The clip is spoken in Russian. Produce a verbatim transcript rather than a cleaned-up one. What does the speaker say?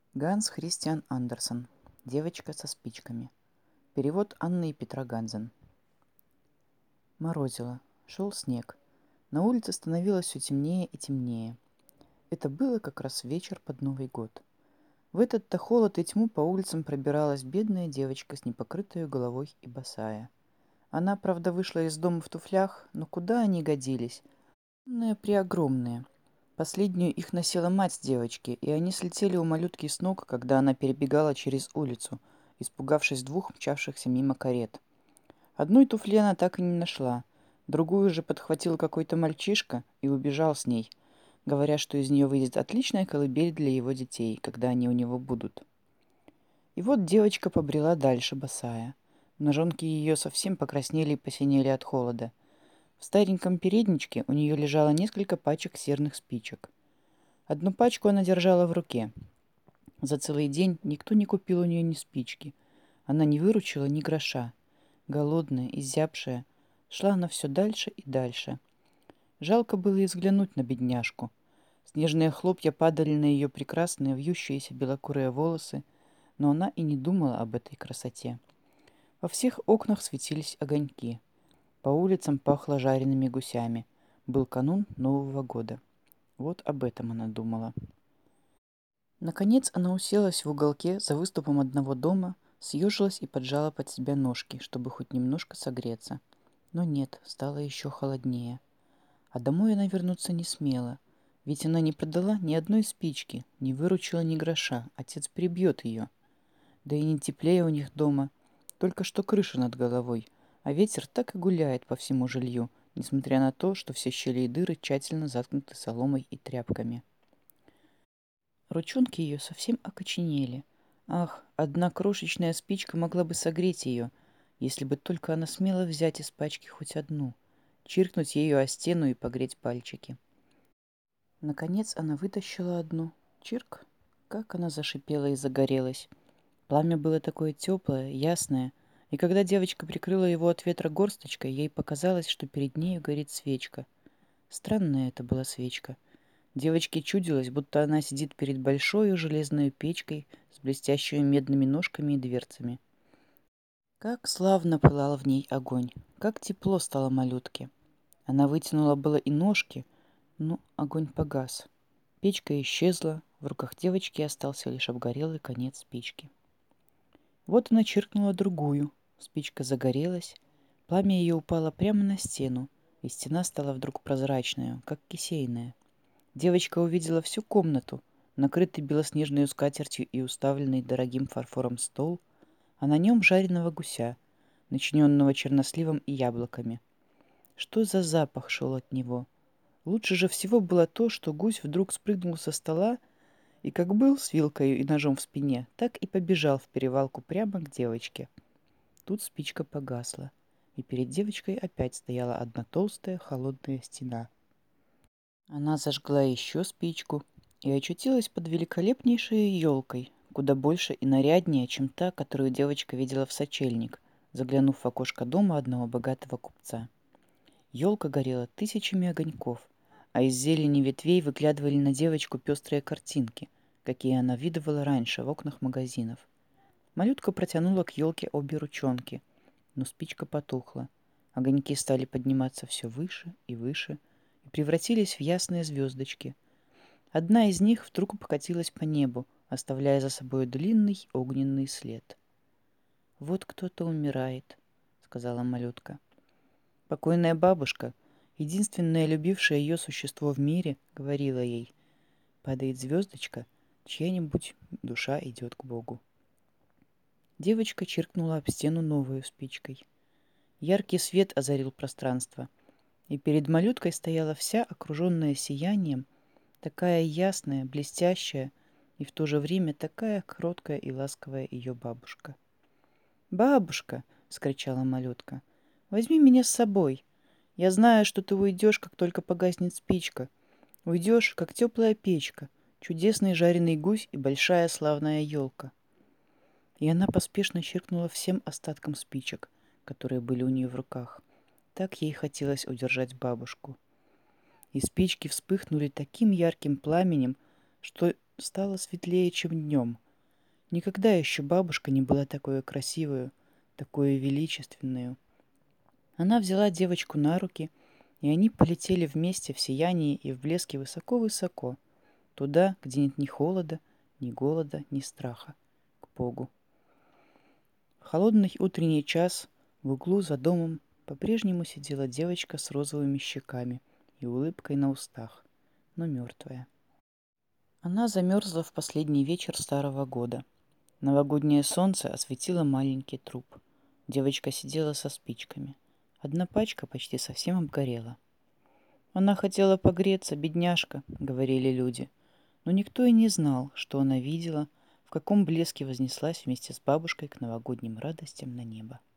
Ганс Христиан Андерсен. Девочка со спичками. Перевод Анны и Петра Ганзен. Морозило. Шел снег. На улице становилось все темнее и темнее. Это было как раз вечер под Новый год. В этот-то холод и тьму по улицам пробиралась бедная девочка с непокрытой головой и босая. Она, правда, вышла из дома в туфлях, но куда они годились? Огромные, преогромные. Последнюю их носила мать девочки, и они слетели у малютки с ног, когда она перебегала через улицу, испугавшись двух мчавшихся мимо карет. Одной туфли она так и не нашла, другую же подхватил какой-то мальчишка и убежал с ней, говоря, что из нее выйдет отличная колыбель для его детей, когда они у него будут. И вот девочка побрела дальше, босая. Ножонки ее совсем покраснели и посинели от холода. В стареньком передничке у нее лежало несколько пачек серных спичек. Одну пачку она держала в руке. За целый день никто не купил у нее ни спички. Она не выручила ни гроша. Голодная, изябшая, шла она все дальше и дальше. Жалко было и взглянуть на бедняжку. Снежные хлопья падали на ее прекрасные вьющиеся белокурые волосы, но она и не думала об этой красоте. Во всех окнах светились огоньки. По улицам пахло жареными гусями. Был канун Нового года. Вот об этом она думала. Наконец она уселась в уголке за выступом одного дома, съежилась и поджала под себя ножки, чтобы хоть немножко согреться. Но нет, стало еще холоднее. А домой она вернуться не смела, ведь она не продала ни одной спички, не выручила ни гроша, отец прибьет ее. Да и не теплее у них дома, только что крыша над головой, а ветер так и гуляет по всему жилью, несмотря на то, что все щели и дыры тщательно заткнуты соломой и тряпками. Ручонки ее совсем окоченели. Ах, одна крошечная спичка могла бы согреть ее, если бы только она смела взять из пачки хоть одну, чиркнуть ею о стену и погреть пальчики. Наконец она вытащила одну. Чирк! Как она зашипела и загорелась. Пламя было такое теплое, ясное, и когда девочка прикрыла его от ветра горсточкой, ей показалось, что перед нею горит свечка. Странная это была свечка. Девочке чудилось, будто она сидит перед большой железной печкой с блестящими медными ножками и дверцами. Как славно пылал в ней огонь, как тепло стало малютке. Она вытянула было и ножки, но огонь погас. Печка исчезла, в руках девочки остался лишь обгорелый конец спички. Вот она чиркнула другую. Спичка загорелась, пламя ее упало прямо на стену, и стена стала вдруг прозрачная, как кисейная. Девочка увидела всю комнату, накрытый белоснежной скатертью и уставленный дорогим фарфором стол, а на нем жареного гуся, начиненного черносливом и яблоками. Что за запах шел от него? Лучше же всего было то, что гусь вдруг спрыгнул со стола и, как был с вилкой и ножом в спине, так и побежал в перевалку прямо к девочке. Тут спичка погасла, и перед девочкой опять стояла одна толстая холодная стена. Она зажгла еще спичку и очутилась под великолепнейшей елкой, куда больше и наряднее, чем та, которую девочка видела в сочельник, заглянув в окошко дома одного богатого купца. Елка горела тысячами огоньков, а из зелени ветвей выглядывали на девочку пестрые картинки, какие она видывала раньше в окнах магазинов. Малютка протянула к елке обе ручонки, но спичка потухла. Огоньки стали подниматься все выше и выше и превратились в ясные звездочки. Одна из них вдруг покатилась по небу, оставляя за собой длинный огненный след. «Вот кто-то умирает», — сказала малютка. Покойная бабушка, единственное любившее ее существо в мире, говорила ей: «Падает звездочка, чья-нибудь душа идет к Богу». Девочка чиркнула об стену новую спичкой. Яркий свет озарил пространство, и перед малюткой стояла вся окруженная сиянием, такая ясная, блестящая и в то же время такая кроткая и ласковая ее бабушка. «Бабушка!» — скричала малютка. «Возьми меня с собой. Я знаю, что ты уйдешь, как только погаснет спичка. Уйдешь, как теплая печка, чудесный жареный гусь и большая славная елка». И она поспешно чиркнула всем остатком спичек, которые были у нее в руках. Так ей хотелось удержать бабушку. И спички вспыхнули таким ярким пламенем, что стало светлее, чем днем. Никогда еще бабушка не была такой красивой, такой величественной. Она взяла девочку на руки, и они полетели вместе в сиянии и в блеске высоко-высоко, туда, где нет ни холода, ни голода, ни страха, к Богу. В холодный утренний час в углу за домом по-прежнему сидела девочка с розовыми щеками и улыбкой на устах, но мертвая. Она замерзла в последний вечер старого года. Новогоднее солнце осветило маленький труп. Девочка сидела со спичками. Одна пачка почти совсем обгорела. «Она хотела погреться, бедняжка», — говорили люди. Но никто и не знал, что она видела, в каком блеске вознеслась вместе с бабушкой к новогодним радостям на небо.